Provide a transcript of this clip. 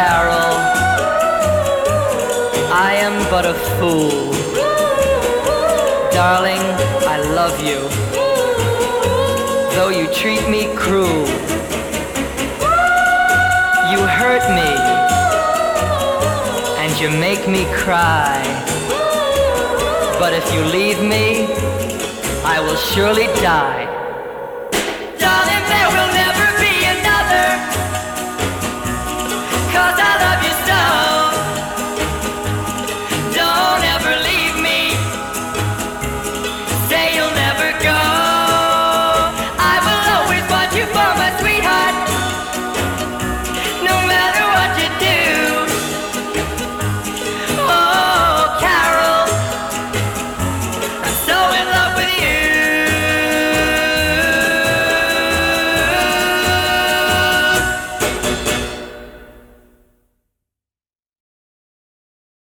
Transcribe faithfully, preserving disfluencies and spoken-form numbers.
Carol, I am but a fool. Darling, I love you, though you treat me cruel. You hurt me, and you make me cry. But if you leave me, I will surely die.